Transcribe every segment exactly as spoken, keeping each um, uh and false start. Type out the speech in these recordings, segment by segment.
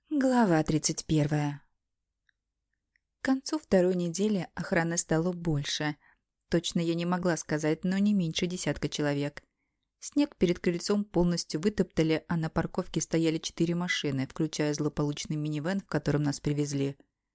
Глава тридцать первая. К концу второй недели охраны стало больше. Точно я не могла сказать, но не меньше десятка человек. Снег перед крыльцом полностью вытоптали, а на парковке стояли четыре машины, включая злополучный минивэн, в котором нас привезли.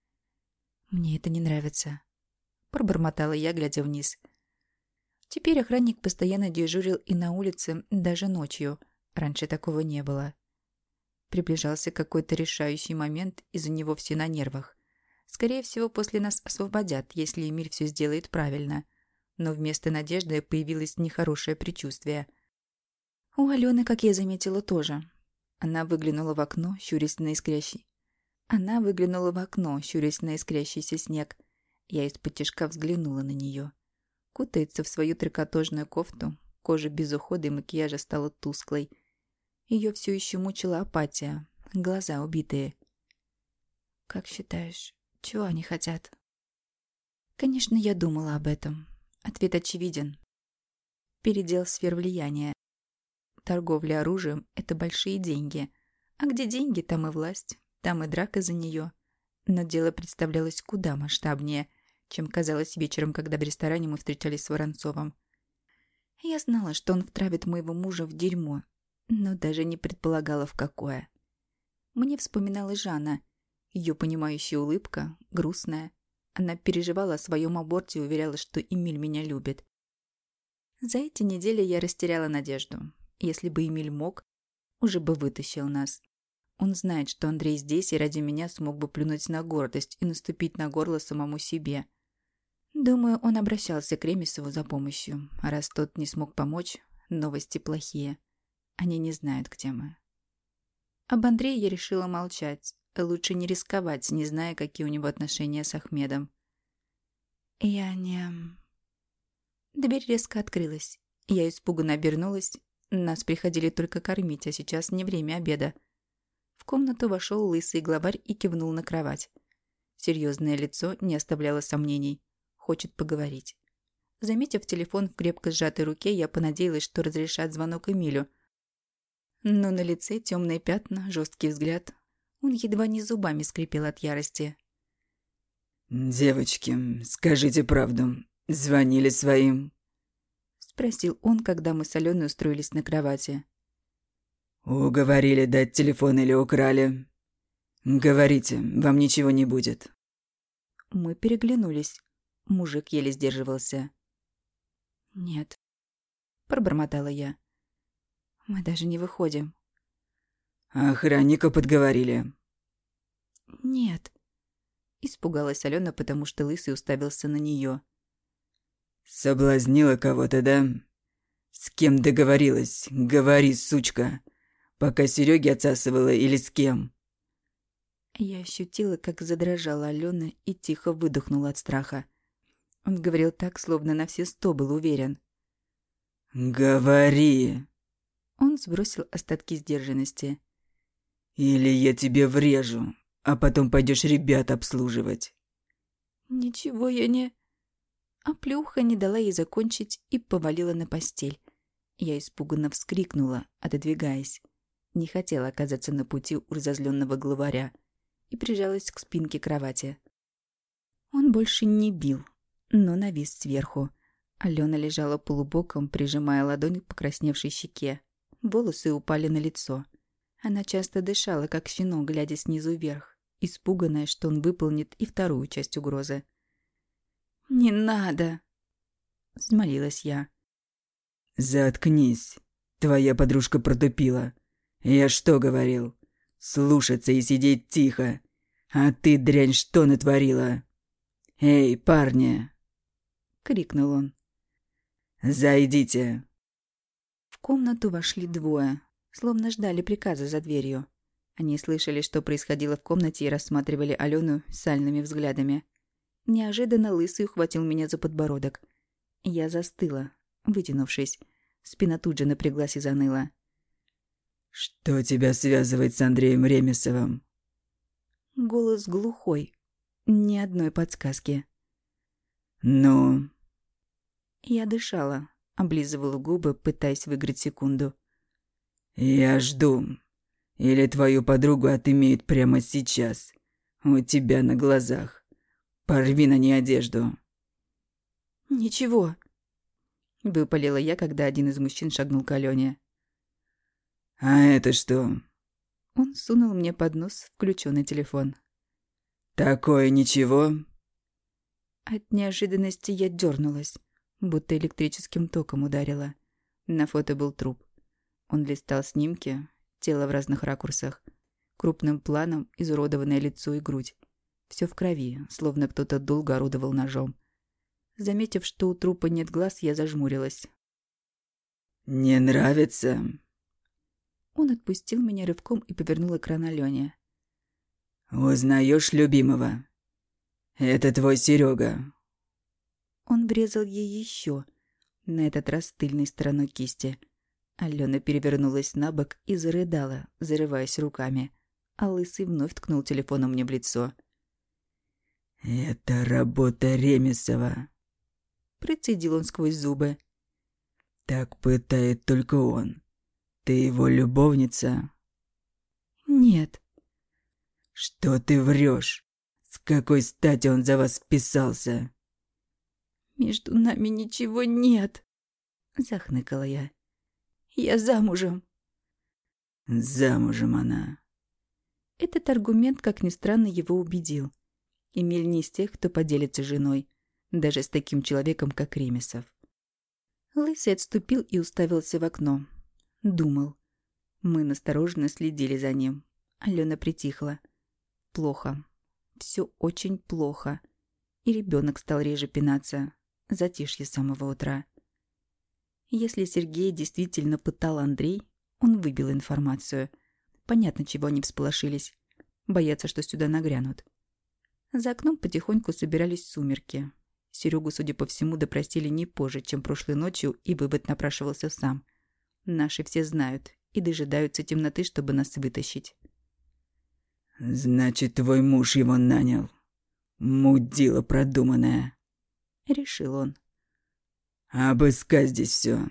«Мне это не нравится», – пробормотала я, глядя вниз. Теперь охранник постоянно дежурил и на улице, даже ночью. Раньше такого не было. Приближался какой-то решающий момент, из-за него все на нервах. Скорее всего, после нас освободят, если Эмиль все сделает правильно. Но вместо надежды появилось нехорошее предчувствие. У Алены, как я заметила, тоже. Она выглянула в окно, щурясь на искрящий. Она выглянула в окно, щурясь на искрящийся снег. Я из-под взглянула на нее. Кутается в свою трикотажную кофту, кожа без ухода и макияжа стала тусклой. Ее все еще мучила апатия, глаза убитые. «Как считаешь, чего они хотят?» Конечно, я думала об этом. Ответ очевиден. Передел сфер влияния. Торговля оружием – это большие деньги. А где деньги, там и власть, там и драка за нее. Но дело представлялось куда масштабнее, чем казалось вечером, когда в ресторане мы встречались с Воронцовым. Я знала, что он втравит моего мужа в дерьмо, но даже не предполагала, в какое. Мне вспоминалась Жанна. Ее понимающая улыбка, грустная. Она переживала о своем аборте и уверяла, что Эмиль меня любит. За эти недели я растеряла надежду. Если бы Эмиль мог, уже бы вытащил нас. Он знает, что Андрей здесь и ради меня смог бы плюнуть на гордость и наступить на горло самому себе. Думаю, он обращался к Ремесову за помощью, а раз тот не смог помочь, новости плохие. Они не знают, где мы. Об Андрее я решила молчать. Лучше не рисковать, не зная, какие у него отношения с Ахмедом. Я не... Дверь резко открылась. Я испуганно обернулась. Нас приходили только кормить, а сейчас не время обеда. В комнату вошел лысый главарь и кивнул на кровать. Серьезное лицо не оставляло сомнений. Хочет поговорить. Заметив телефон в крепко сжатой руке, я понадеялась, что разрешат звонок Эмилю. Но на лице темные пятна, жесткий взгляд. Он едва не зубами скрипел от ярости. «Девочки, скажите правду. Звонили своим?» Спросил он, когда мы с Аленой устроились на кровати. «Уговорили дать телефон или украли? Говорите, вам ничего не будет». Мы переглянулись. Мужик еле сдерживался. «Нет», – пробормотала я. «Мы даже не выходим». «Охранника подговорили?» «Нет», – испугалась Алена, потому что лысый уставился на нее. «Соблазнила кого-то, да? С кем договорилась? Говори, сучка. Пока Серёге отсасывала или с кем?» Я ощутила, как задрожала Алена и тихо выдохнула от страха. Он говорил так, словно на все сто был уверен. «Говори!» Он сбросил остатки сдержанности. «Или я тебе врежу, а потом пойдешь ребят обслуживать». «Ничего я не...» А плюха не дала ей закончить и повалила на постель. Я испуганно вскрикнула, отодвигаясь. Не хотела оказаться на пути у разозленного главаря и прижалась к спинке кровати. Он больше не бил, но навис сверху. Алена лежала полубоком, прижимая ладонь к покрасневшей щеке. Волосы упали на лицо. Она часто дышала, как щенок, глядя снизу вверх, испуганная, что он выполнит и вторую часть угрозы. «Не надо!» — взмолилась я. «Заткнись. Твоя подружка протупила. Я что говорил? Слушаться и сидеть тихо. А ты, дрянь, что натворила? Эй, парни!» — крикнул он. «Зайдите!» В комнату вошли двое, словно ждали приказа за дверью. Они слышали, что происходило в комнате, и рассматривали Алену сальными взглядами. Неожиданно лысый ухватил меня за подбородок. Я застыла, вытянувшись. Спина тут же напряглась и заныла. «Что тебя связывает с Андреем Ремесовым?» Голос глухой. Ни одной подсказки. «Ну?» Я дышала, облизывала губы, пытаясь выиграть секунду. «Я жду. Или твою подругу отымеют прямо сейчас, у тебя на глазах. Порви на ней одежду». «Ничего», — выпалила я, когда один из мужчин шагнул к Алёне. «А это что?» Он сунул мне под нос включенный телефон. «Такое ничего?» От неожиданности я дернулась, будто электрическим током ударила. На фото был труп. Он листал снимки, тело в разных ракурсах, крупным планом изуродованное лицо и грудь. Все в крови, словно кто-то долго орудовал ножом. Заметив, что у трупа нет глаз, я зажмурилась. «Не нравится?» Он отпустил меня рывком и повернул экран Алёне. «Узнаешь любимого? Это твой Серега». Он врезал ей еще, на этот раз тыльной стороной кисти. Алена перевернулась на бок и зарыдала, зарываясь руками, а Лысый вновь ткнул телефоном мне в лицо. «Это работа Ремесова», — процедил он сквозь зубы. «Так пытает только он. Ты его любовница?» «Нет». «Что ты врешь? С какой стати он за вас вписался?» «Между нами ничего нет», — захныкала я. «Я замужем». «Замужем она». Этот аргумент, как ни странно, его убедил. Эмиль не из тех, кто поделится женой, даже с таким человеком, как Ремесов. Лысый отступил и уставился в окно. Думал. Мы настороженно следили за ним. Алена притихла. Плохо. Все очень плохо. И ребенок стал реже пинаться. Затишье с самого утра. Если Сергей действительно пытал Андрей, он выбил информацию. Понятно, чего они всполошились. Боятся, что сюда нагрянут. За окном потихоньку собирались сумерки. Серегу, судя по всему, допросили не позже, чем прошлой ночью, и вывод напрашивался сам. Наши все знают и дожидаются темноты, чтобы нас вытащить. «Значит, твой муж его нанял. Мудила продуманная», — решил он. «Обыскать здесь все».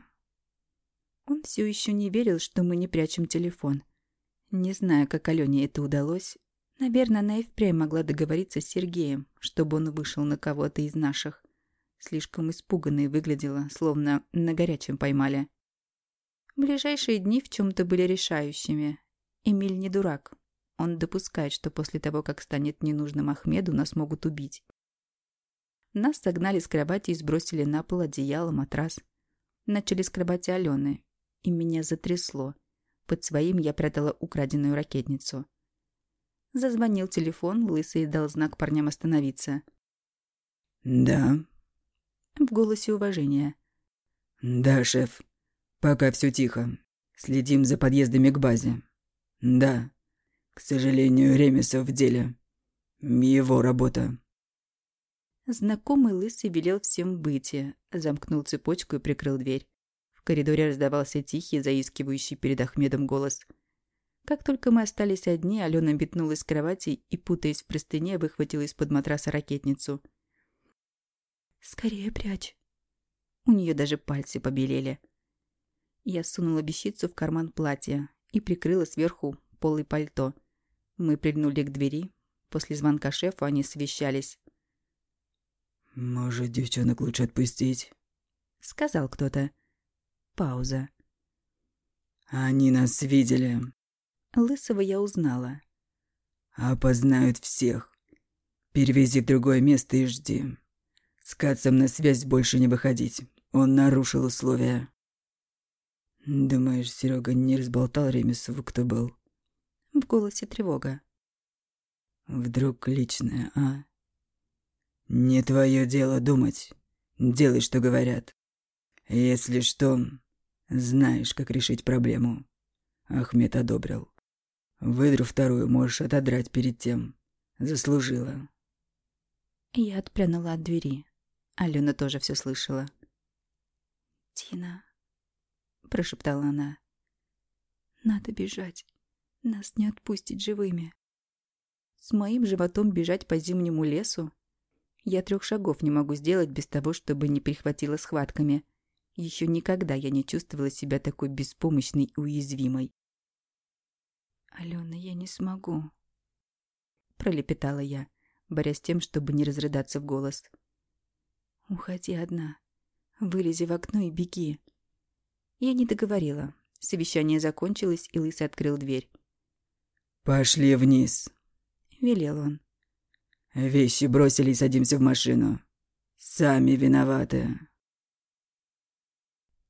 Он все еще не верил, что мы не прячем телефон. Не знаю, как Алене это удалось. Наверное, она и впрямь могла договориться с Сергеем, чтобы он вышел на кого-то из наших. Слишком испуганной выглядела, словно на горячем поймали. Ближайшие дни в чем-то были решающими. Эмиль не дурак. Он допускает, что после того, как станет ненужным Ахмеду, нас могут убить. Нас согнали с кровати и сбросили на пол одеяло, матрас. Начали с кровати Алены, и меня затрясло. Под своим я прятала украденную ракетницу. Зазвонил телефон, Лысый дал знак парням остановиться. «Да». В голосе уважения. «Да, шеф. Пока все тихо. Следим за подъездами к базе. Да. К сожалению, Ремесов в деле. Его работа». Знакомый Лысый велел всем выйти, замкнул цепочку и прикрыл дверь. В коридоре раздавался тихий, заискивающий перед Ахмедом голос. Как только мы остались одни, Алена метнулась с кровати и, путаясь в простыне, выхватила из-под матраса ракетницу. «Скорее прячь». У нее даже пальцы побелели. Я сунула вещицу в карман платья и прикрыла сверху полой пальто. Мы прильнули к двери. После звонка шефа они совещались. «Может, девчонок лучше отпустить?» — сказал кто-то. Пауза. «Они нас видели». Лысого я узнала. «Опознают всех. Перевези в другое место и жди. С Кацем на связь больше не выходить. Он нарушил условия». «Думаешь, Серега не разболтал Ремесову, кто был?» В голосе тревога. «Вдруг личное, а?» «Не твое дело думать. Делай, что говорят. Если что, знаешь, как решить проблему». Ахмед одобрил. «Выдру вторую можешь отодрать перед тем. Заслужила». Я отпрянула от двери. Алена тоже все слышала. «Тина», — прошептала она, — «надо бежать. Нас не отпустить живыми». С моим животом бежать по зимнему лесу? Я трех шагов не могу сделать без того, чтобы не прихватило схватками. Еще никогда я не чувствовала себя такой беспомощной и уязвимой. «Алена, я не смогу», — пролепетала я, борясь с тем, чтобы не разрыдаться в голос. «Уходи одна. Вылези в окно и беги». Я не договорила. Совещание закончилось, и Лысый открыл дверь. «Пошли вниз», — велел он. «Вещи бросили и садимся в машину. Сами виноваты».